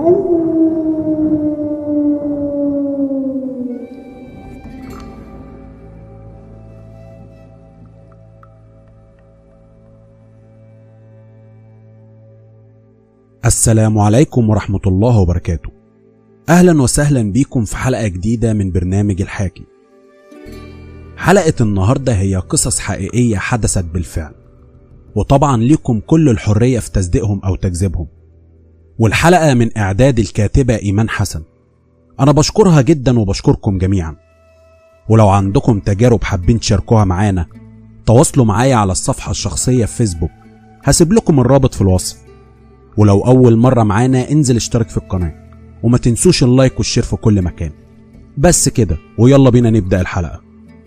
السلام عليكم ورحمة الله وبركاته. أهلا وسهلا بيكم في حلقة جديدة من برنامج الحاكي. حلقة النهاردة هي قصص حقيقية حدثت بالفعل، وطبعا ليكم كل الحرية في تصديقهم أو تكذيبهم. والحلقة من إعداد الكاتبة إيمان حسن، أنا بشكرها جدا وبشكركم جميعا. ولو عندكم تجارب حابين تشاركوها معانا، تواصلوا معايا على الصفحة الشخصية في فيسبوك، هسيب لكم الرابط في الوصف. ولو أول مرة معانا انزل اشترك في القناة، وما تنسوش اللايك والشير في كل مكان. بس كده، ويلا بينا نبدأ الحلقة.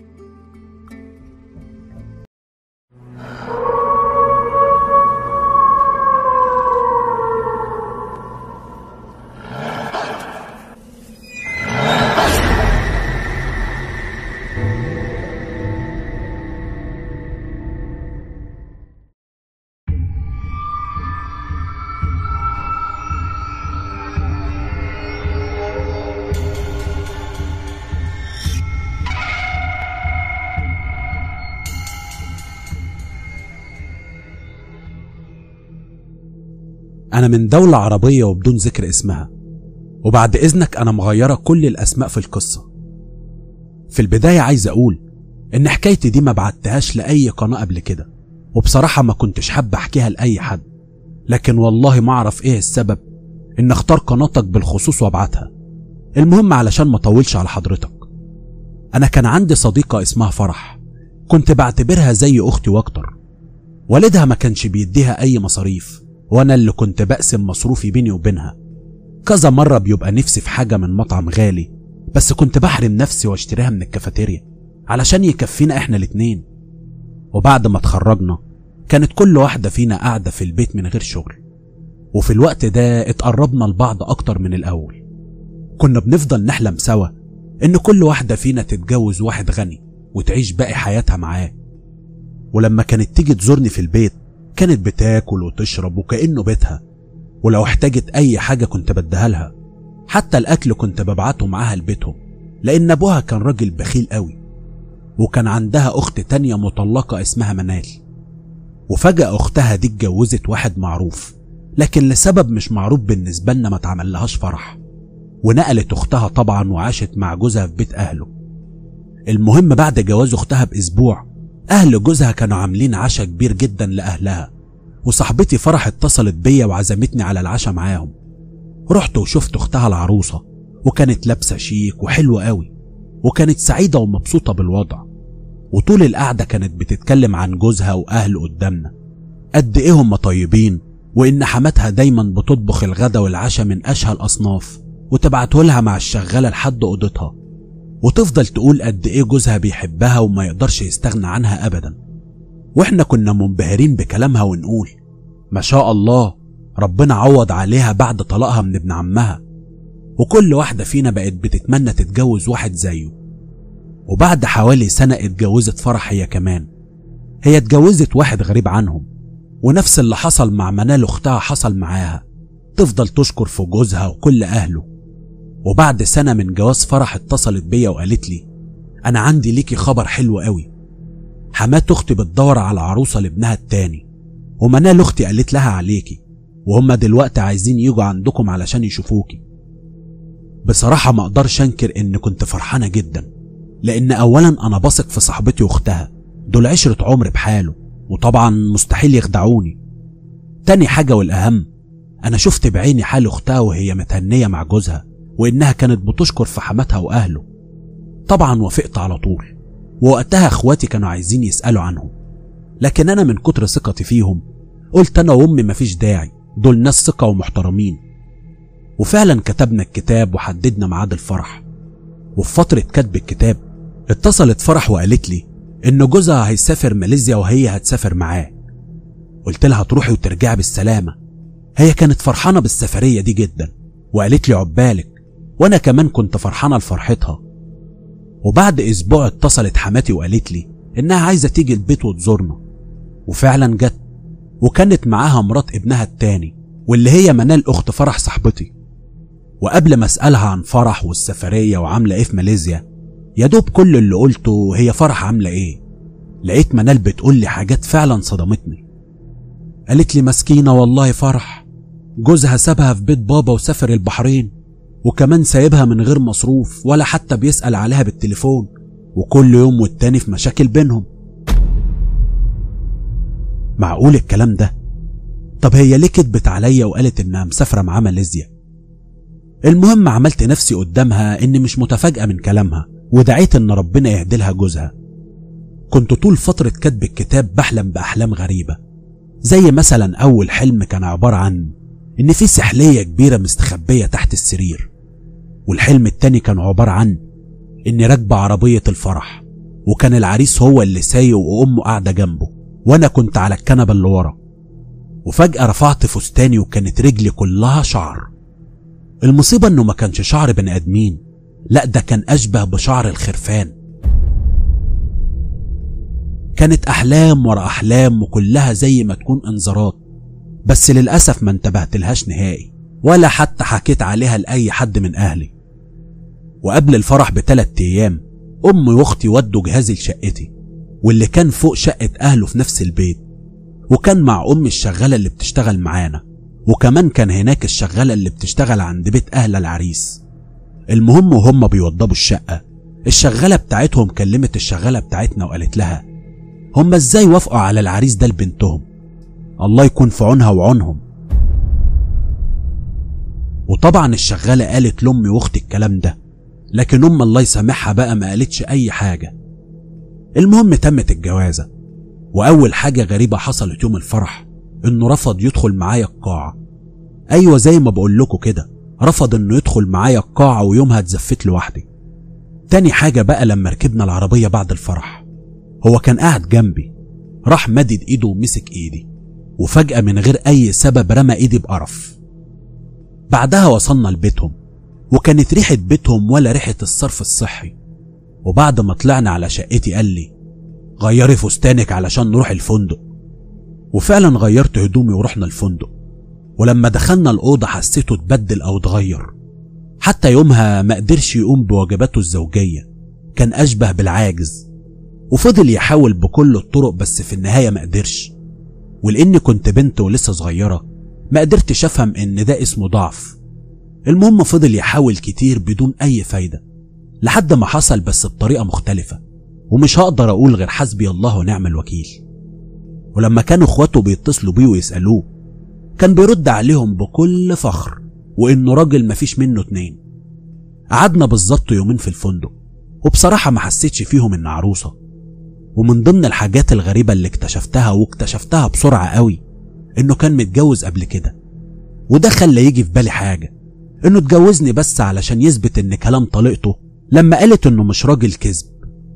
أنا من دولة عربية وبدون ذكر اسمها، وبعد إذنك أنا مغيرة كل الأسماء في القصة. في البداية عايز أقول إن حكايتي دي ما بعتهاش لأي قناة قبل كده، وبصراحة ما كنتش حابة أحكيها لأي حد، لكن والله ما أعرف إيه السبب إن أختار قناتك بالخصوص وأبعتها. المهم علشان ما أطولش على حضرتك، أنا كان عندي صديقة اسمها فرح، كنت بعتبرها زي أختي وأكتر. والدها ما كانش بيديها أي مصاريف، وانا اللي كنت بقسم مصروفي بيني وبينها. كذا مرة بيبقى نفسي في حاجة من مطعم غالي، بس كنت بحرم نفسي واشتريها من الكافيتيريا علشان يكفينا احنا الاتنين. وبعد ما اتخرجنا كانت كل واحدة فينا قاعدة في البيت من غير شغل، وفي الوقت ده اتقربنا لبعض اكتر من الاول. كنا بنفضل نحلم سوا ان كل واحدة فينا تتجوز واحد غني وتعيش باقي حياتها معاه. ولما كانت تيجي تزورني في البيت كانت بتاكل وتشرب وكأنه بيتها، ولو احتاجت اي حاجة كنت بديها لها. حتى الاكل كنت ببعته معاها لبيتهم، لان ابوها كان راجل بخيل قوي. وكان عندها اخت تانية مطلقة اسمها منال، وفجأة اختها دي اتجوزت واحد معروف، لكن لسبب مش معروف بالنسبة لنا ما تعملهاش فرح، ونقلت اختها طبعا وعاشت مع جوزها في بيت اهله. المهم بعد جواز اختها باسبوع اهل جوزها كانوا عاملين عشاء كبير جدا لاهلها، وصاحبتي فرح اتصلت بيا وعزمتني على العشاء معاهم. رحت وشفت اختها العروسة، وكانت لابسة شيك وحلوة قوي، وكانت سعيدة ومبسوطة بالوضع. وطول القعدة كانت بتتكلم عن جوزها واهله قدامنا، قد ايه هم طيبين، وان حماتها دايما بتطبخ الغدا والعشاء من اشهى الاصناف وتبعته لها مع الشغالة لحد اوضتها، وتفضل تقول قد ايه جوزها بيحبها وما يقدرش يستغنى عنها ابدا. واحنا كنا منبهرين بكلامها ونقول ما شاء الله، ربنا عوض عليها بعد طلاقها من ابن عمها، وكل واحدة فينا بقت بتتمنى تتجوز واحد زيه. وبعد حوالي سنة اتجوزت فرح هي كمان. هي اتجوزت واحد غريب عنهم، ونفس اللي حصل مع منال اختها حصل معاها، تفضل تشكر في جوزها وكل اهله. وبعد سنة من جواز فرح اتصلت بيا وقالت لي انا عندي ليكي خبر حلو قوي. حمات اختي بتدور على عروسة لابنها التاني، ومنال اختي قالت لها عليكي، وهم دلوقتي عايزين يجوا عندكم علشان يشوفوكي. بصراحة ما اقدرش انكر ان كنت فرحانة جدا، لان اولا انا بثق في صاحبتي واختها، دول عشرة عمر بحاله، وطبعا مستحيل يخدعوني. تاني حاجة والاهم، انا شفت بعيني حال اختها وهي متهنية مع جوزها، وانها كانت بتشكر في حماتها واهله. طبعا وافقت على طول، ووقتها اخواتي كانوا عايزين يسألوا عنهم، لكن انا من كتر ثقتي فيهم قلت انا وامي مفيش داعي، دول ناس ثقة ومحترمين. وفعلا كتبنا الكتاب وحددنا ميعاد الفرح. وفي فترة كتب الكتاب اتصلت فرح وقالت لي ان جوزها هيسافر ماليزيا وهي هتسافر معاه. قلت لها تروحي وترجعي بالسلامة. هي كانت فرحانة بالسفرية دي جدا، وقالت لي عقبالك، وانا كمان كنت فرحانة لفرحتها. وبعد اسبوع اتصلت حماتي وقالت لي انها عايزة تيجي البيت وتزورنا، وفعلا جت، وكانت معاها مرات ابنها التاني واللي هي منال اخت فرح صاحبتي. وقبل ما اسألها عن فرح والسفرية وعاملة ايه في ماليزيا، يا دوب كل اللي قلته هي فرح عاملة ايه، لقيت منال بتقول لي حاجات فعلا صدمتني. قالت لي مسكينة والله فرح جوزها سابها في بيت بابا وسافر البحرين، وكمان سايبها من غير مصروف ولا حتى بيسأل عليها بالتليفون، وكل يوم والتاني في مشاكل بينهم. معقول الكلام ده؟ طب هي ليه كدبت عليا وقالت انها مسافرة معاه ماليزيا؟ المهم عملت نفسي قدامها اني مش متفاجئة من كلامها، ودعيت ان ربنا يهدلها جوزها. كنت طول فترة كتب الكتاب بحلم بأحلام غريبة، زي مثلا أول حلم كان عبارة عن إن في سحلية كبيرة مستخبية تحت السرير، والحلم التاني كان عبارة عن إني راكبة عربية الفرح، وكان العريس هو اللي سايق وأمه قاعدة جنبه، وأنا كنت على الكنبة اللي ورا، وفجأة رفعت فستاني وكانت رجلي كلها شعر. المصيبة إنه ما كانش شعر بني آدمين، لأ ده كان أشبه بشعر الخرفان. كانت أحلام ورا أحلام وكلها زي ما تكون إنذارات، بس للأسف ما انتبهتلهاش نهائي ولا حتى حكيت عليها لأي حد من أهلي. وقبل الفرح ب3 أيام أمي وأختي ودوا جهازي لشقتي، واللي كان فوق شقة أهله في نفس البيت، وكان مع أمي الشغالة اللي بتشتغل معانا، وكمان كان هناك الشغالة اللي بتشتغل عند بيت أهل العريس. المهم وهم بيوضبوا الشقة، الشغالة بتاعتهم كلمت الشغالة بتاعتنا وقالت لها هم ازاي وافقوا على العريس ده لبنتهم، الله يكون في عونها وعونهم. وطبعا الشغالة قالت لأمي واختي الكلام ده، لكن أم الله يسامحها بقى ما قالتش أي حاجة. المهم تمت الجوازة، وأول حاجة غريبة حصلت يوم الفرح إنه رفض يدخل معايا القاعة. أيوة زي ما بقول لكم كده، رفض إنه يدخل معايا القاعة، ويومها اتزفت لوحدي. تاني حاجة بقى لما ركبنا العربية بعد الفرح، هو كان قاعد جنبي، راح مدد ايده ومسك ايدي، وفجأة من غير اي سبب رمى ايدي بقرف. بعدها وصلنا لبيتهم، وكانت ريحة بيتهم ولا ريحة الصرف الصحي. وبعد ما طلعنا على شقتي قال لي غيري فستانك علشان نروح الفندق. وفعلا غيرت هدومي ورحنا الفندق، ولما دخلنا الأوضة حسيته اتبدل أو اتغير. حتى يومها ما قدرش يقوم بواجباته الزوجية، كان أشبه بالعاجز، وفضل يحاول بكل الطرق بس في النهاية ما قدرش. ولأني كنت بنت ولسه صغيرة ما قدرتش أفهم إن ده اسمه ضعف. المهم فضل يحاول كتير بدون أي فايدة، لحد ما حصل بس بطريقة مختلفة، ومش هقدر أقول غير حسبي الله ونعم الوكيل. ولما كانوا اخواته بيتصلوا بيه ويسألوه كان بيرد عليهم بكل فخر وإنه راجل مفيش منه 2. قعدنا بالظبط يومين في الفندق، وبصراحة ما حسيتش فيهم إن عروسة. ومن ضمن الحاجات الغريبة اللي اكتشفتها بسرعة قوي إنه كان متجوز قبل كده، وده خلى يجي في بالي حاجة، إنه اتجوزني بس علشان يثبت إن كلام طليقته لما قالت إنه مش راجل كذب.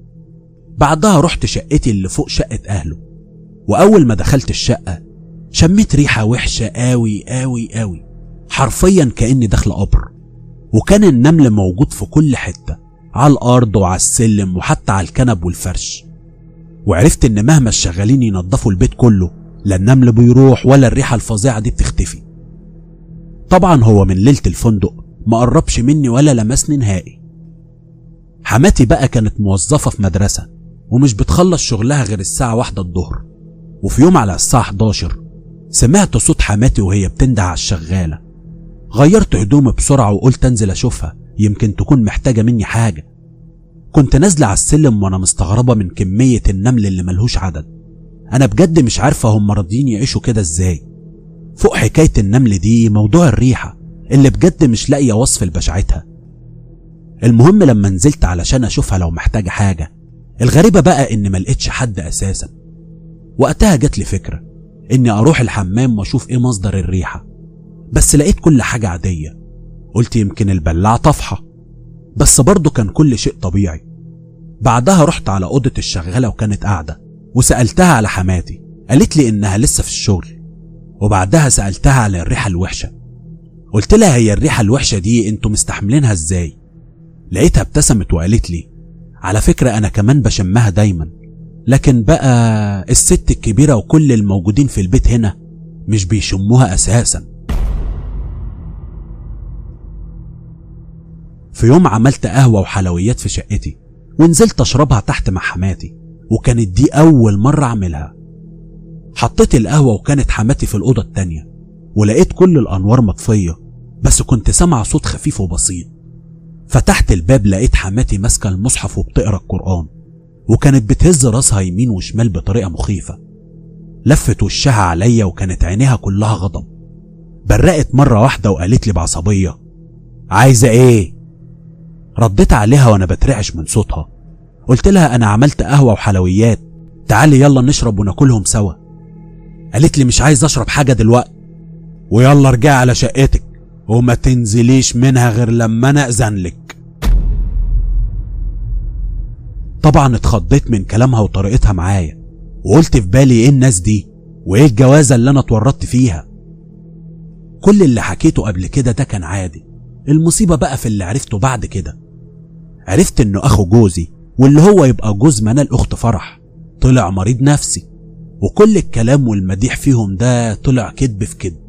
بعدها رحت شقتي اللي فوق شقة أهله، وأول ما دخلت الشقة شميت ريحة وحشة قوي قوي قوي، حرفيا كأني داخل قبر. وكان النمل موجود في كل حتة، على الأرض وعلى السلم وحتى على الكنب والفرش. وعرفت إن مهما الشغالين ينظفوا البيت كله لا النمل بيروح ولا الريحة الفظيعة دي بتختفي. طبعا هو من ليلة الفندق ما قربش مني ولا لمسني نهائي. حماتي بقى كانت موظفة في مدرسة ومش بتخلص شغلها غير الساعة 1 الظهر، وفي يوم على الساعة 11 سمعت صوت حماتي وهي بتنده على الشغالة. غيرت هدومي بسرعة وقلت انزل اشوفها يمكن تكون محتاجة مني حاجة. كنت نازلة على السلم وانا مستغربة من كمية النمل اللي ملهوش عدد. انا بجد مش عارفة هم راضيين يعيشوا كده ازاي. فوق حكاية النمل دي موضوع الريحة اللي بجد مش لاقية وصف لبشاعتها. المهم لما نزلت علشان اشوفها لو محتاجة حاجة، الغريبة بقى ان ملقتش حد اساسا. وقتها جات لي فكرة اني اروح الحمام واشوف ايه مصدر الريحة، بس لقيت كل حاجة عادية. قلت يمكن البلاعة طفحة، بس برضه كان كل شيء طبيعي. بعدها رحت على أوضة الشغالة وكانت قاعدة، وسألتها على حماتي، قالت لي إنها لسه في الشغل. وبعدها سألتها على الريحة الوحشة، قلت لها هي الريحة الوحشة دي انتوا مستحملينها ازاي؟ لقيتها ابتسمت وقالت لي على فكرة أنا كمان بشمها دايما، لكن بقى الست الكبيرة وكل الموجودين في البيت هنا مش بيشموها أساسا. في يوم عملت قهوة وحلويات في شقتي ونزلت اشربها تحت مع حماتي، وكانت دي اول مرة اعملها. حطيت القهوة وكانت حماتي في الأوضة التانية، ولقيت كل الأنوار مطفية، بس كنت سامع صوت خفيف وبسيط. فتحت الباب لقيت حماتي ماسكة المصحف وبتقرأ القرآن، وكانت بتهز راسها يمين وشمال بطريقة مخيفة. لفت وشها عليا وكانت عينيها كلها غضب. برقت مرة واحدة وقالت لي بعصبية: عايزة ايه؟ رديت عليها وانا بترعش من صوتها. قلت لها: انا عملت قهوة وحلويات، تعالي يلا نشرب وناكلهم سوا. قالت لي: مش عايز اشرب حاجة دلوقتي، ويلا ارجعي على شقتك وما تنزليش منها غير لما انا اذن لك. طبعا اتخضيت من كلامها وطريقتها معايا، وقلت في بالي: ايه الناس دي وايه الجوازة اللي انا اتورطت فيها؟ كل اللي حكيته قبل كده ده كان عادي. المصيبة بقى في اللي عرفته بعد كده. عرفت انه اخو جوزي، واللي هو يبقى جوز منال اخت فرح، طلع مريض نفسي، وكل الكلام والمديح فيهم ده طلع كدب في كدب.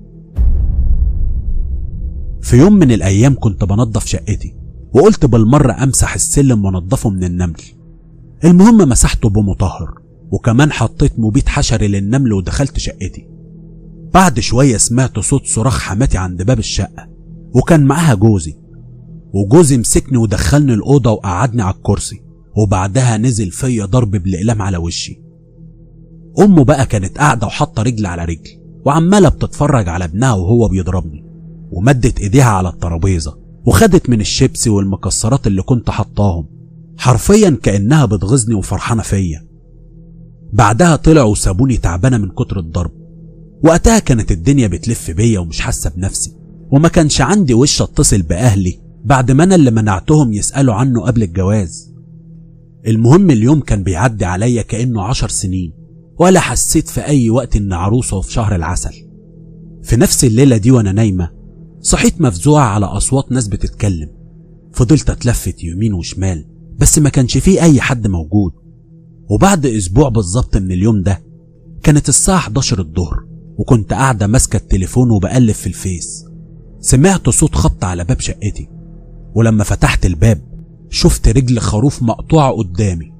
في يوم من الايام كنت بنظف شقتي، وقلت بالمرة امسح السلم وانضفه من النمل. المهم مسحته بمطهر، وكمان حطيت مبيد حشري للنمل ودخلت شقتي. بعد شوية سمعت صوت صراخ حماتي عند باب الشقة، وكان معاها جوزي. وجوزي مسكني ودخلني الأوضة وقعدني على الكرسي، وبعدها نزل فيا ضرب بالإقلام على وشي. أمه بقى كانت قاعدة وحاطة رجل على رجل، وعمالة بتتفرج على ابنها وهو بيضربني، ومدت ايديها على الترابيزة وخدت من الشيبسي والمكسرات اللي كنت حطاهم، حرفيا كأنها بتغيظني وفرحانة فيا. بعدها طلعوا وسابوني تعبانة من كتر الضرب. وقتها كانت الدنيا بتلف بيا ومش حاسة بنفسي، وما كانش عندي وش اتصل بأهلي بعد ما انا اللي منعتهم يسألوا عنه قبل الجواز. المهم اليوم كان بيعدي عليا كأنه 10 سنين، ولا حسيت في اي وقت ان عروسة وفي شهر العسل. في نفس الليلة دي وانا نايمة صحيت مفزوعة على اصوات ناس بتتكلم. فضلت اتلفت يمين وشمال بس ما كانش فيه اي حد موجود. وبعد اسبوع بالظبط من اليوم ده كانت الساعة 11 الظهر، وكنت قاعدة ماسكة التليفون وبقلب في الفيس. سمعت صوت خبط على باب شقتي، ولما فتحت الباب شفت رجل خروف مقطوعة قدامي.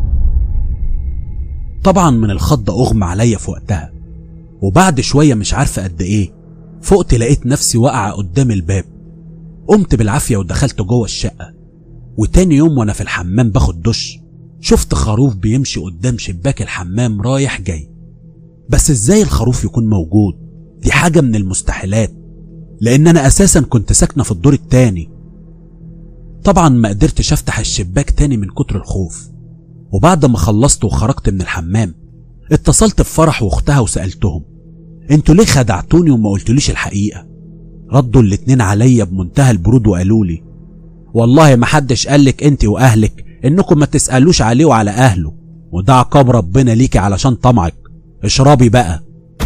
طبعا من الخضة اغمى عليا في وقتها، وبعد شوية مش عارفة قد ايه فقت لقيت نفسي واقعة قدام الباب. قمت بالعافية ودخلت جوه الشقة. وتاني يوم وانا في الحمام باخد دش شفت خروف بيمشي قدام شباك الحمام رايح جاي. بس ازاي الخروف يكون موجود؟ دي حاجة من المستحيلات، لان انا اساسا كنت ساكنة في الدور التاني. طبعا ما قدرتش افتح الشباك تاني من كتر الخوف. وبعد ما خلصت وخرجت من الحمام اتصلت بفرح واختها وسألتهم: انتوا ليه خدعتوني وما قلتوليش الحقيقة؟ ردوا الاتنين عليا بمنتهى البرود وقالوا لي: والله ما حدش قالك انت واهلك انكم ما تسألوش عليه وعلى اهله، وده عقاب ربنا ليكي علشان طمعك، اشربي بقى.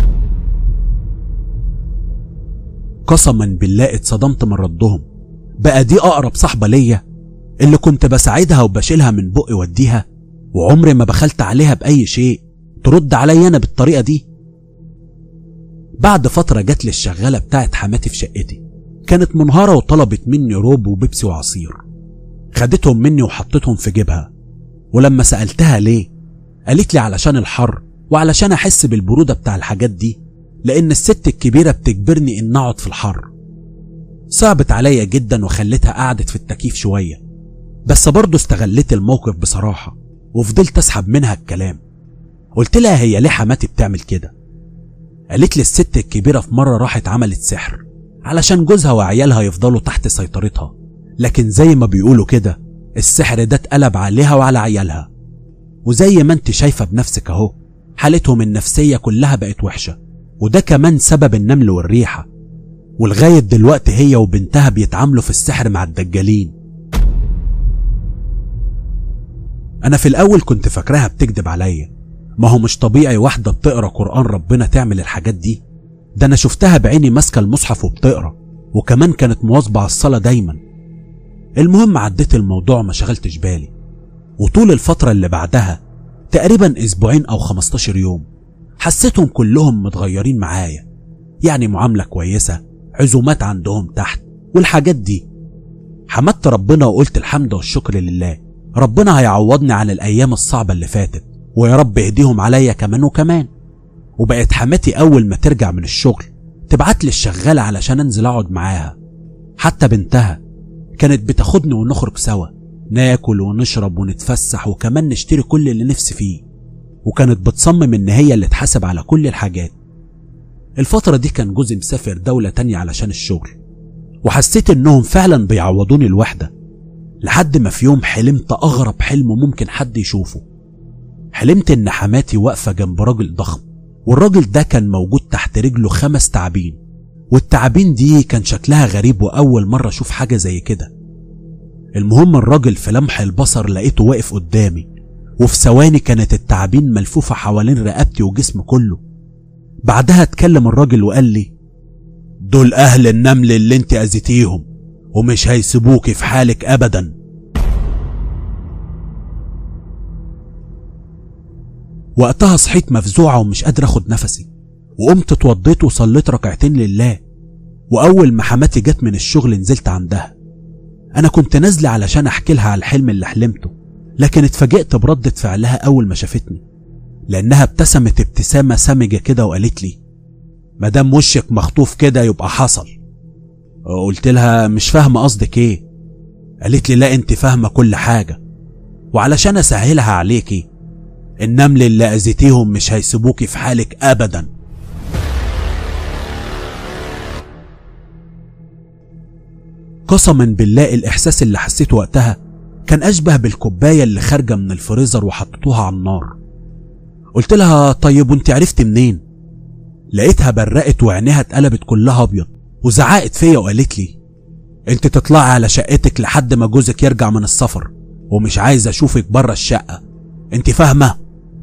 قسما بالله اتصدمت من ردهم. بقى دي اقرب صاحبة ليا اللي كنت بساعدها وبشيلها من بقي وديها، وعمري ما بخلت عليها بأي شيء ترد عليا انا بالطريقة دي. بعد فترة جت لي الشغالة بتاعت حماتي في شقتي، كانت منهارة وطلبت مني روب وبيبسي وعصير. خدتهم مني وحطتهم في جيبها، ولما سألتها ليه قالت لي: علشان الحر وعلشان احس بالبرودة بتاع الحاجات دي، لان الست الكبيرة بتجبرني ان اقعد في الحر. صعبت عليا جدا وخليتها قعدت في التكييف شوية، بس برضه استغلت الموقف بصراحة وفضلت اسحب منها الكلام. قلت لها: هي ليه حماتي بتعمل كده؟ قالت لي: الست الكبيرة في مرة راحت عملت سحر علشان جوزها وعيالها يفضلوا تحت سيطرتها، لكن زي ما بيقولوا كده السحر ده اتقلب عليها وعلى عيالها، وزي ما انت شايفة بنفسك اهو حالتهم النفسية كلها بقت وحشة، وده كمان سبب النمل والريحة، ولغاية دلوقتي هي وبنتها بيتعاملوا في السحر مع الدجالين. انا في الاول كنت فاكراها بتكدب عليا، ما هو مش طبيعي واحدة بتقرأ قرآن ربنا تعمل الحاجات دي. ده انا شفتها بعيني ماسكة المصحف وبتقرأ، وكمان كانت مواظبة على الصلاة دايما. المهم عديت الموضوع وما شغلتش بالي. وطول الفترة اللي بعدها تقريبا اسبوعين او 15 يوم حسيتهم كلهم متغيرين معايا، يعني معاملة كويسة، عزومات عندهم تحت والحاجات دي. حمدت ربنا وقلت الحمد والشكر لله، ربنا هيعوضني عن الأيام الصعبة اللي فاتت، ويا رب اهديهم عليا كمان وكمان. وبقت حماتي أول ما ترجع من الشغل تبعت لي الشغالة علشان انزل اقعد معاها. حتى بنتها كانت بتاخدني ونخرج سوا، ناكل ونشرب ونتفسح وكمان نشتري كل اللي نفسي فيه، وكانت بتصمم ان هي اللي تحاسب على كل الحاجات. الفترة دي كان جوزي مسافر دولة تانية علشان الشغل، وحسيت انهم فعلا بيعوضوني الوحدة. لحد ما في يوم حلمت اغرب حلم ممكن حد يشوفه. حلمت ان حماتي واقفة جنب راجل ضخم، والراجل ده كان موجود تحت رجله 5 تعابين، والتعابين دي كان شكلها غريب واول مرة اشوف حاجة زي كده. المهم الراجل في لمح البصر لقيته واقف قدامي، وفي ثواني كانت التعابين ملفوفة حوالين رقبتي وجسمي كله. بعدها اتكلم الراجل وقال لي: دول اهل النمل اللي انت اذيتيهم، ومش هيسيبوكي في حالك ابدا. وقتها صحيت مفزوعة ومش قادر اخد نفسي، وقمت اتوضيت وصليت ركعتين لله. واول ما حماتي جت من الشغل نزلت عندها. انا كنت نازله علشان احكي لها على الحلم اللي حلمته، لكن اتفاجئت بردة فعلها اول ما شافتني، لانها ابتسمت ابتسامة سمجة كده وقالت لي: مادام وشك مخطوف كده يبقى حصل. قلت لها: مش فاهمة قصدك ايه؟ قالت لي: لا انت فاهمة كل حاجة، وعلشان اسهلها عليكي، النمل اللي اذيتيهم مش هيسيبوكي في حالك ابدا. قسما بالله الاحساس اللي حسيته وقتها كان اشبه بالكوباية اللي خارجة من الفريزر وحطيتوها على النار. قلت لها: طيب وانت عرفت منين؟ لقيتها برقت وعينيها اتقلبت كلها ابيض، وزعقت فيا وقالت لي: انت تطلعي على شقتك لحد ما جوزك يرجع من السفر، ومش عايز اشوفك بره الشقة، انت فاهمة؟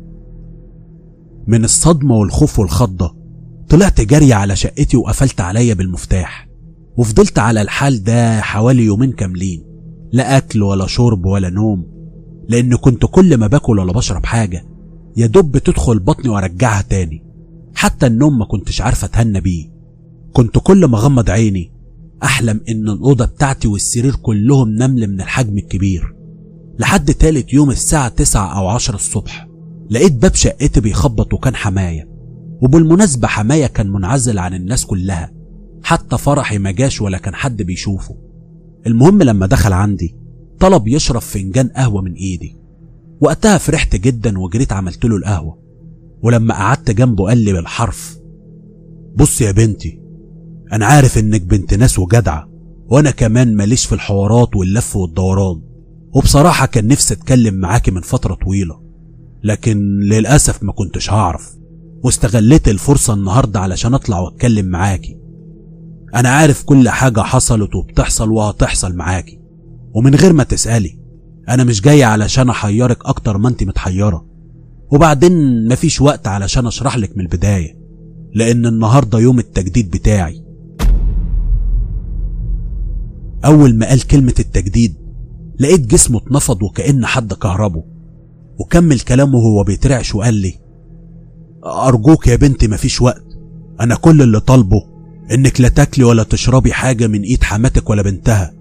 من الصدمة والخوف والخضة طلعت جري على شقتي وقفلت عليا بالمفتاح، وفضلت على الحال ده حوالي يومين كاملين، لا اكل ولا شرب ولا نوم، لان كنت كل ما باكل ولا بشرب حاجة يا دوب بتدخل بطني وارجعها تاني. حتى النوم ما كنتش عارفة اتهنى بيه. كنت كل ما غمض عيني احلم ان الاوضة بتاعتي والسرير كلهم نمل من الحجم الكبير. لحد تالت يوم الساعة 9 أو 10 الصبح لقيت باب شقتي بيخبط، وكان حماية. وبالمناسبة حماية كان منعزل عن الناس كلها، حتى فرحي ما جاش ولا كان حد بيشوفه. المهم لما دخل عندي طلب يشرب فنجان قهوة من ايدي. وقتها فرحت جدا وجريت عملت له القهوة، ولما قعدت جنبه قال لي بالحرف: بص يا بنتي، انا عارف انك بنت ناس وجدعة، وانا كمان ماليش في الحوارات واللف والدوران، وبصراحة كان نفسي اتكلم معاكي من فترة طويلة، لكن للأسف ما كنتش هعرف، واستغليت الفرصة النهاردة علشان اطلع واتكلم معاكي. انا عارف كل حاجة حصلت وبتحصل وهتحصل معاكي، ومن غير ما تسألي انا مش جاي علشان احيرك اكتر ما انت متحيرة، وبعدين مفيش وقت علشان اشرح لك من البداية، لان النهاردة يوم التجديد بتاعي. اول ما قال كلمة التجديد لقيت جسمه اتنفض وكأن حد كهربه، وكمل كلامه وهو بيترعش وقال لي: ارجوك يا بنتي مفيش وقت، انا كل اللي طالبه انك لا تاكلي ولا تشربي حاجة من ايد حماتك ولا بنتها.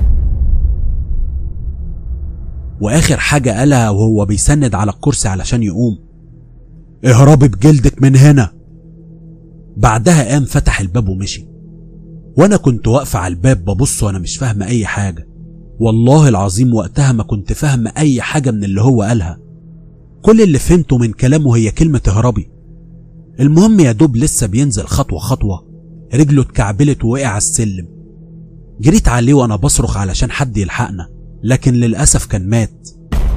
واخر حاجة قالها وهو بيسند على الكرسي علشان يقوم: اهربي بجلدك من هنا. بعدها قام فتح الباب ومشي، وانا كنت واقفة على الباب ببص وانا مش فاهمة اي حاجة. والله العظيم وقتها ما كنت فاهمة اي حاجة من اللي هو قالها، كل اللي فهمته من كلامه هي كلمة اهربي. المهم يا دوب لسه بينزل خطوة خطوة رجله اتكعبلت ووقع على السلم. جريت عليه وانا بصرخ علشان حد يلحقنا، لكن للأسف كان مات.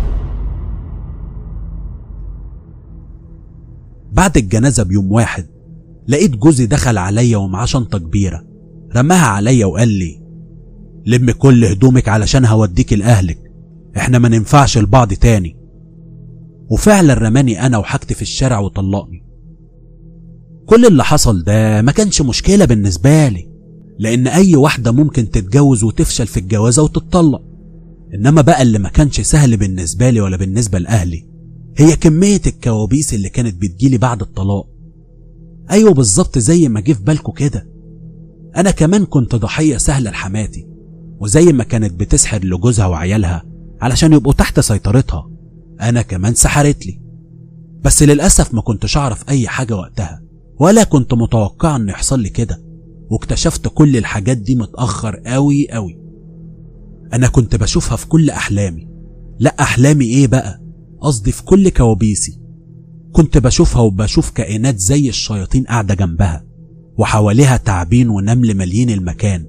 بعد الجنازة بيوم واحد لقيت جوزي دخل عليا ومعاه شنطة كبيرة، رماها عليا وقال لي: لم كل هدومك علشان هوديك لأهلك، احنا ما ننفعش لبعض تاني. وفعلا رماني انا وحاجتي في الشارع وطلقني. كل اللي حصل ده ما كانش مشكلة بالنسبة لي، لان اي واحدة ممكن تتجوز وتفشل في الجوازة وتتطلق، انما بقى اللي ما كانش سهل بالنسبة لي ولا بالنسبة لأهلي هي كمية الكوابيس اللي كانت بتجيلي بعد الطلاق. ايوه بالظبط زي ما جه في بالكوا كده، انا كمان كنت ضحية سهلة لحماتي، وزي ما كانت بتسحر لجوزها وعيالها علشان يبقوا تحت سيطرتها، أنا كمان سحرت لي. بس للأسف ما كنتش أعرف أي حاجة وقتها، ولا كنت متوقع إن يحصل لي كده، واكتشفت كل الحاجات دي متأخر قوي قوي. أنا كنت بشوفها في كل أحلامي، لا أحلامي إيه بقى، قصدي في كل كوابيسي. كنت بشوفها وبشوف كائنات زي الشياطين قاعدة جنبها، وحواليها تعابين ونمل مالين المكان.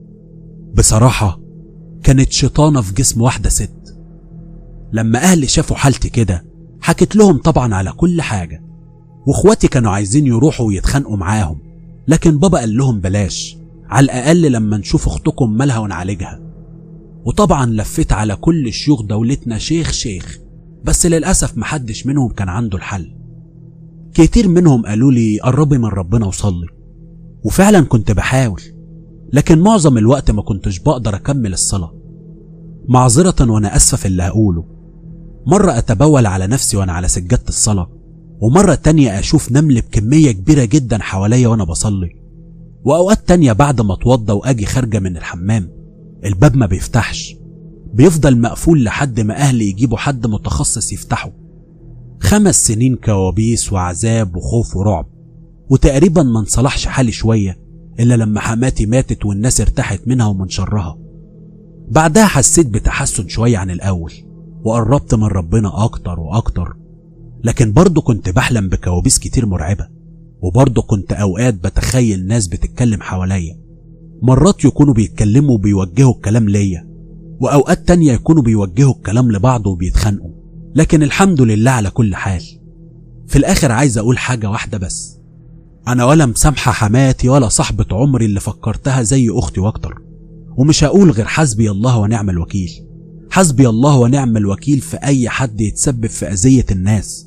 بصراحة كانت شيطانة في جسم واحدة ست. لما أهلي شافوا حالتي كده حكيت لهم طبعا على كل حاجة، واخواتي كانوا عايزين يروحوا ويتخانقوا معاهم، لكن بابا قال لهم بلاش، على الأقل لما نشوف أختكم مالها ونعالجها. وطبعا لفيت على كل شيوخ دولتنا شيخ، بس للأسف محدش منهم كان عنده الحل. كتير منهم قالوا لي قربي من ربنا وصلي، وفعلا كنت بحاول، لكن معظم الوقت ما كنتش بقدر أكمل الصلاة. معذرة وأنا أسفة في اللي هقوله، مرة أتبول على نفسي وأنا على سجادة الصلاة، ومرة تانية أشوف نمل بكمية كبيرة جدا حواليا وأنا بصلي، وأوقات تانية بعد ما أتوضى وأجي خارجة من الحمام الباب ما بيفتحش، بيفضل مقفول لحد ما أهلي يجيبوا حد متخصص يفتحه. 5 سنين كوابيس وعذاب وخوف ورعب، وتقريبا ما انصلحش حالي شوية إلا لما حماتي ماتت والناس ارتاحت منها ومن شرها. بعدها حسيت بتحسن شوية عن الأول، وقربت من ربنا أكتر وأكتر، لكن برضه كنت بحلم بكوابيس كتير مرعبة، وبرضه كنت أوقات بتخيل ناس بتتكلم حواليا، مرات يكونوا بيتكلموا وبيوجهوا الكلام ليا، وأوقات تانية يكونوا بيوجهوا الكلام لبعض وبيتخانقوا. لكن الحمد لله على كل حال. في الآخر عايز أقول حاجة واحدة بس، أنا ولا مسامحة حماتي ولا صاحبة عمري اللي فكرتها زي أختي وأكتر، ومش هقول غير حسبي الله ونعم الوكيل. حسبي الله ونعم الوكيل في أي حد يتسبب في أذية الناس.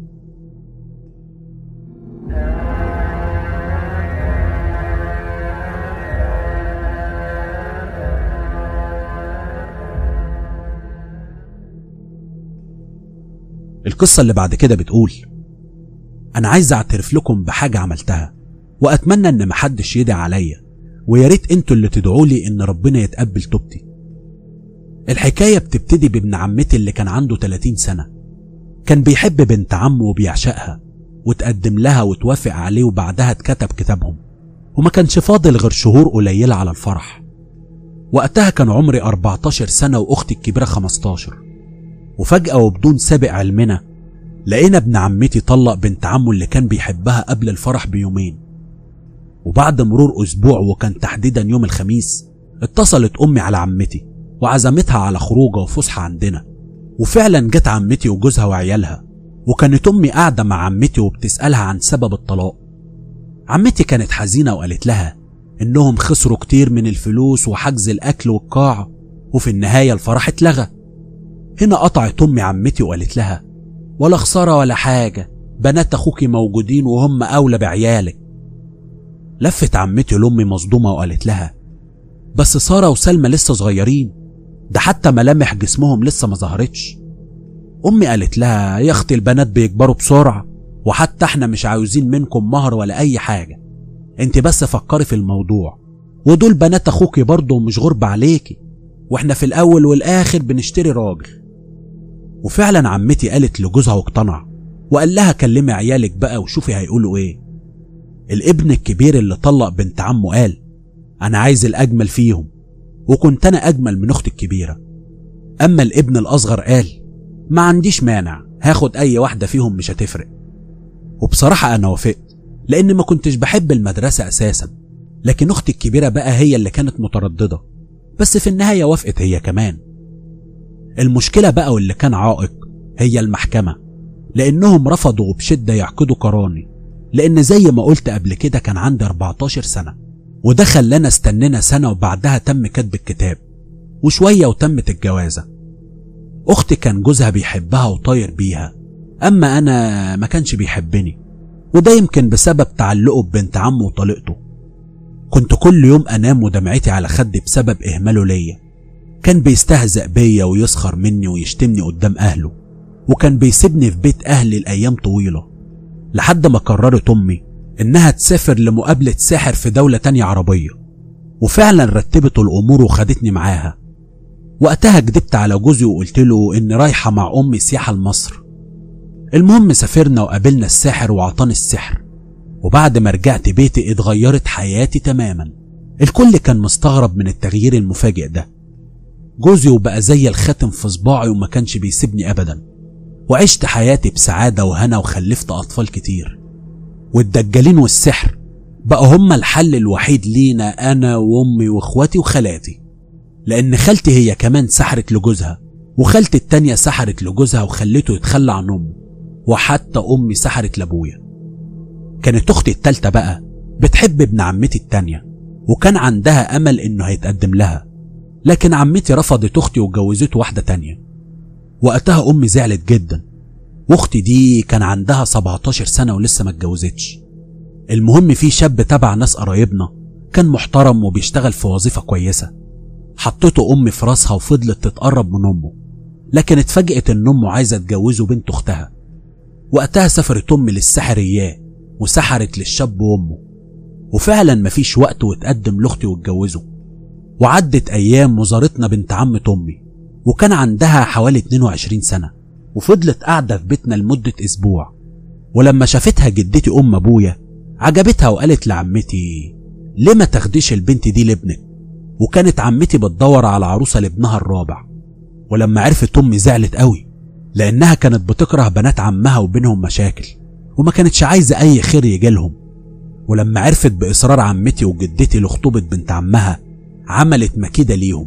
القصة اللي بعد كده بتقول: أنا عايز أعترف لكم بحاجة عملتها، وأتمنى إن محدش يدعي عليا، وياريت انتوا اللي تدعوا لي إن ربنا يتقبل توبتي. الحكاية بتبتدي بابن عمتي اللي كان عنده 30 سنة، كان بيحب بنت عمه وبيعشقها، وتقدم لها وتوافق عليه، وبعدها اتكتب كتابهم، وما كانش فاضل غير شهور قليلة على الفرح. وقتها كان عمري 14 سنة وأختي الكبيرة 15، وفجأة وبدون سابق علمنا لقينا ابن عمتي طلق بنت عمه اللي كان بيحبها قبل الفرح بيومين. وبعد مرور أسبوع، وكان تحديدا يوم الخميس، اتصلت أمي على عمتي وعزمتها على خروجه وفسحة عندنا. وفعلا جت عمتي وجوزها وعيالها، وكانت أمي قاعدة مع عمتي وبتسألها عن سبب الطلاق. عمتي كانت حزينة وقالت لها إنهم خسروا كتير من الفلوس وحجز الأكل والقاعة، وفي النهاية الفرح اتلغى. هنا قطعت أمي عمتي وقالت لها: ولا خسارة ولا حاجة، بنات أخوكي موجودين وهم أولى بعيالك. لفت عمتي لأمي مصدومة وقالت لها: بس سارة وسلمى لسه صغيرين، ده حتى ملامح جسمهم لسه ما ظهرتش. أمي قالت لها: يا أختي البنات بيكبروا بسرعة، وحتى احنا مش عاوزين منكم مهر ولا أي حاجة، انت بس فكري في الموضوع، ودول بنات أخوكي برضه مش غرب عليكي، واحنا في الأول والآخر بنشتري راجل. وفعلا عمتي قالت لجوزها واقتنع، وقال لها: كلمي عيالك بقى وشوفي هيقولوا ايه. الابن الكبير اللي طلق بنت عمه قال: انا عايز الاجمل فيهم، وكنت انا اجمل من اختي الكبيرة. اما الابن الاصغر قال: ما عنديش مانع، هاخد اي واحدة فيهم مش هتفرق. وبصراحة انا وافقت، لان ما كنتش بحب المدرسة اساسا، لكن اختي الكبيرة بقى هي اللي كانت مترددة، بس في النهاية وافقت هي كمان. المشكلة بقى واللي كان عائق هي المحكمة، لانهم رفضوا بشدة يعقدوا قراني، لان زي ما قلت قبل كده كان عندي 14 سنة، وده خلانا استنينا سنة، وبعدها تم كتب الكتاب وشوية وتمت الجوازة. اختي كان جوزها بيحبها وطاير بيها، اما انا ما كانش بيحبني، وده يمكن بسبب تعلقه ببنت عمه وطليقته. كنت كل يوم انام ودمعتي على خدي بسبب اهماله ليا. كان بيستهزأ بيا ويسخر مني ويشتمني قدام اهله، وكان بيسيبني في بيت اهلي لايام طويلة، لحد ما قررت امي انها تسافر لمقابلة ساحر في دولة تانية عربية. وفعلا رتبت الأمور وخدتني معاها. وقتها كدبت على جوزي وقلت له إني رايحة مع أمي سياحة لمصر. المهم سافرنا وقابلنا الساحر وعطاني السحر، وبعد ما رجعت بيتي اتغيرت حياتي تماما. الكل كان مستغرب من التغيير المفاجئ ده. جوزي وبقى زي الخاتم في صباعي وما كانش بيسيبني أبدا، وعشت حياتي بسعادة وهنا وخلفت أطفال كتير. والدجالين والسحر بقى هما الحل الوحيد لينا أنا وأمي وإخواتي وخالاتي، لأن خالتي هي كمان سحرت لجوزها، وخالتي التانية سحرت لجوزها وخلته يتخلى عن أمه، وحتى أمي سحرت لأبويا. كانت أختي التالتة بقى بتحب ابن عمتي التانية، وكان عندها أمل إنه هيتقدم لها، لكن عمتي رفضت أختي وجوزته واحدة تانية. وقتها أمي زعلت جدا، واختي دي كان عندها 17 سنة ولسه ما اتجوزتش. المهم في شاب تبع ناس قرايبنا كان محترم وبيشتغل في وظيفة كويسة، حطته أمي في راسها وفضلت تتقرب من أمه، لكن اتفاجئت إن أمه عايزة تجوزه بنت أختها. وقتها سافرت أمي للسحر إياه وسحرت للشاب وأمه، وفعلا مفيش وقت واتقدم لأختي واتجوزه. وعدت أيام وزارتنا بنت عمة أمي، وكان عندها حوالي 22 سنة، وفضلت قاعدة في بيتنا لمدة أسبوع. ولما شافتها جدتي أم أبويا عجبتها وقالت لعمتي ليه ما تاخديش البنت دي لابنك. وكانت عمتي بتدور على عروسة لابنها الرابع. ولما عرفت أمي زعلت قوي، لأنها كانت بتكره بنات عمها وبينهم مشاكل، وما كانتش عايزة أي خير يجيلهم. ولما عرفت بإصرار عمتي وجدتي لخطوبة بنت عمها عملت مكيدة ليهم.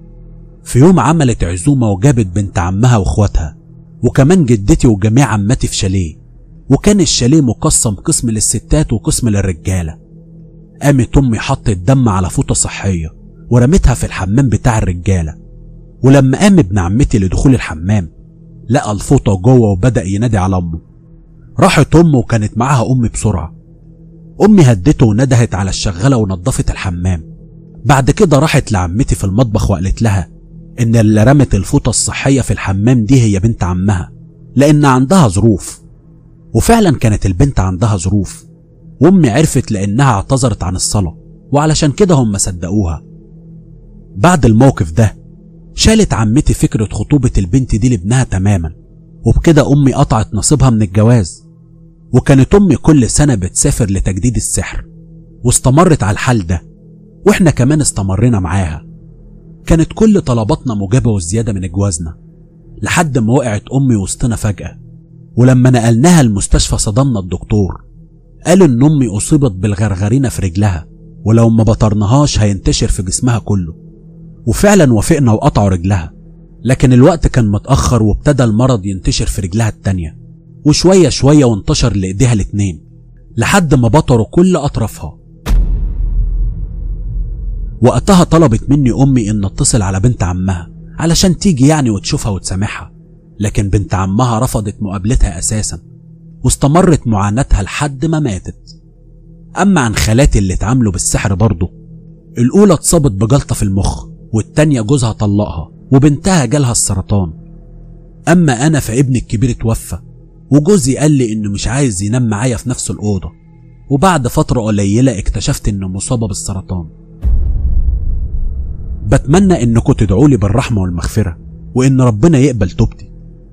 في يوم عملت عزومة وجابت بنت عمها واخواتها، وكمان جدتي وجميع عماتي في شاليه، وكان الشاليه مقسم قسم للستات وقسم للرجالة. قامت أمي حطت دم على فوطة صحية ورمتها في الحمام بتاع الرجالة. ولما قام ابن عمتي لدخول الحمام لقى الفوطة جوه وبدأ ينادي على أمه. راحت أمه وكانت معاها أمي بسرعة. أمي هدته وندهت على الشغالة ونظفت الحمام. بعد كده راحت لعمتي في المطبخ وقالت لها إن اللي رمت الفوطة الصحية في الحمام دي هي بنت عمها، لأن عندها ظروف. وفعلا كانت البنت عندها ظروف، وأمي عرفت لأنها اعتذرت عن الصلاة، وعلشان كده هم صدقوها. بعد الموقف ده شالت عمتي فكرة خطوبة البنت دي لابنها تماما، وبكده أمي قطعت نصيبها من الجواز. وكانت أمي كل سنة بتسافر لتجديد السحر، واستمرت على الحال ده، وإحنا كمان استمرنا معاها. كانت كل طلباتنا مجابة وزيادة من جوازنا، لحد ما وقعت أمي وسطنا فجأة. ولما نقلناها المستشفى صدمنا الدكتور، قال إن أمي أصيبت بالغرغرينة في رجلها، ولو ما بطرناهاش هينتشر في جسمها كله. وفعلا وافقنا وقطعوا رجلها، لكن الوقت كان متأخر وابتدى المرض ينتشر في رجلها التانية، وشوية شوية وانتشر لإيديها الاتنين لحد ما بطروا كل أطرافها. وقتها طلبت مني أمي إن اتصل على بنت عمها علشان تيجي يعني وتشوفها وتسامحها، لكن بنت عمها رفضت مقابلتها أساسا، واستمرت معاناتها لحد ما ماتت. أما عن خالاتي اللي اتعاملوا بالسحر برضه، الأولى اتصابت بجلطة في المخ، والتانية جوزها طلقها وبنتها جالها السرطان. أما أنا فابني الكبير اتوفى، وجوزي قال لي إنه مش عايز ينام معايا في نفس الأوضة، وبعد فترة قليلة اكتشفت إنه مصابة بالسرطان. بتمنى إنكم تدعولي بالرحمة والمغفرة، وإن ربنا يقبل توبتي.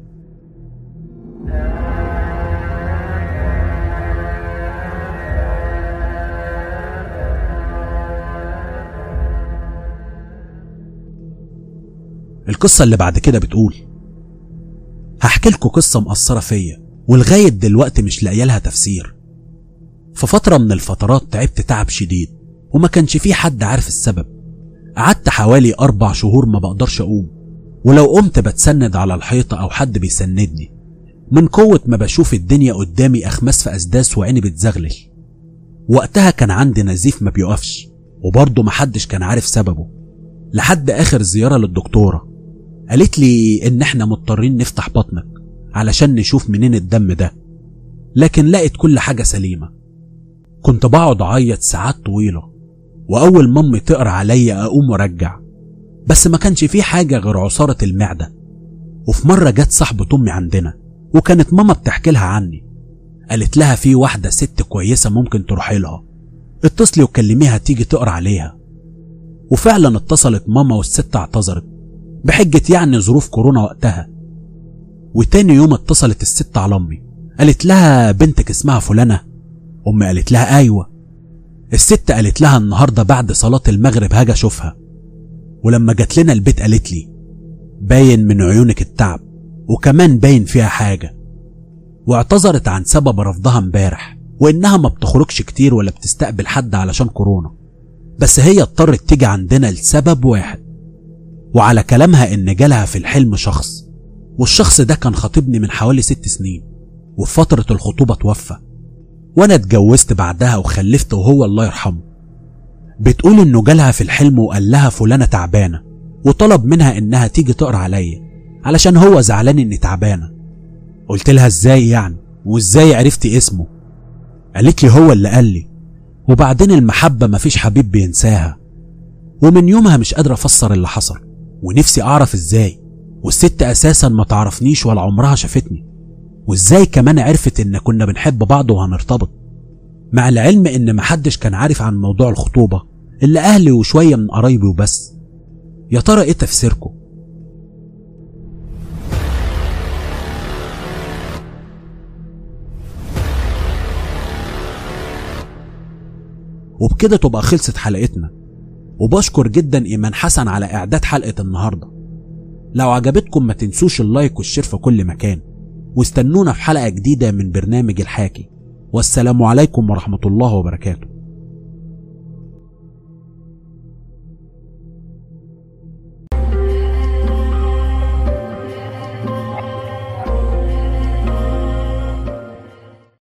القصة اللي بعد كده بتقول: هحكي لكم قصة مأثرة فيا ولغاية دلوقتي مش لاقيه لها تفسير. في فترة من الفترات تعبت تعب شديد وما كانش فيه حد عارف السبب. قعدت حوالي 4 شهور ما بقدرش أقوم، ولو قمت بتسند على الحيطة أو حد بيسندني، من قوة ما بشوف الدنيا قدامي أخماس في أسداس وعيني بتزغلل. وقتها كان عندي نزيف ما بيقفش، وبرضه محدش كان عارف سببه، لحد آخر زيارة للدكتورة قالت لي إن احنا مضطرين نفتح بطنك علشان نشوف منين الدم ده، لكن لقيت كل حاجة سليمة. كنت بقعد أعيط ساعات طويلة، وأول ما أمي تقرأ عليا أقوم وأرجع، بس ما كانش فيه حاجة غير عصارة المعدة. وفي مرة جت صاحبة أمي عندنا، وكانت ماما بتحكي لها عني، قالت لها في واحدة ست كويسة ممكن تروحي لها، اتصلي وكلميها تيجي تقرأ عليها. وفعلا اتصلت ماما والست اعتذرت بحجة يعني ظروف كورونا وقتها. وتاني يوم اتصلت الست على امي، قالت لها بنتك اسمها فلانة؟ امي قالت لها ايوه. الست قالت لها النهاردة بعد صلاة المغرب هاجي اشوفها. ولما جت لنا البيت قالت لي باين من عيونك التعب وكمان باين فيها حاجة. واعتذرت عن سبب رفضها امبارح، وانها ما بتخرجش كتير ولا بتستقبل حد علشان كورونا، بس هي اضطرت تيجي عندنا لسبب واحد. وعلى كلامها ان جالها في الحلم شخص، والشخص ده كان خاطبني من حوالي 6 سنين، وفي فترة الخطوبة توفى، وانا اتجوزت بعدها وخلفت وهو الله يرحمه. بتقول انه جالها في الحلم وقال لها فلانة تعبانة، وطلب منها انها تيجي تقرا عليا علشان هو زعلان اني تعبانة. قلت لها ازاي يعني، وازاي عرفتي اسمه؟ قالت لي هو اللي قال لي. وبعدين المحبة مفيش حبيب بينساها. ومن يومها مش قادرة افسر اللي حصل، ونفسي اعرف ازاي، والست اساسا ما تعرفنيش ولا عمرها شافتني، وازاي كمان عرفت ان كنا بنحب بعض وهنرتبط، مع العلم ان محدش كان عارف عن موضوع الخطوبة الا اهلي وشوية من قرايبي وبس. يا ترى ايه تفسيركم؟ وبكده تبقى خلصت حلقتنا، وبشكر جدا ايمان حسن على اعداد حلقة النهاردة. لو عجبتكم ما تنسوش اللايك والشير في كل مكان، واستنونا في حلقة جديدة من برنامج الحاكي. والسلام عليكم ورحمة الله وبركاته.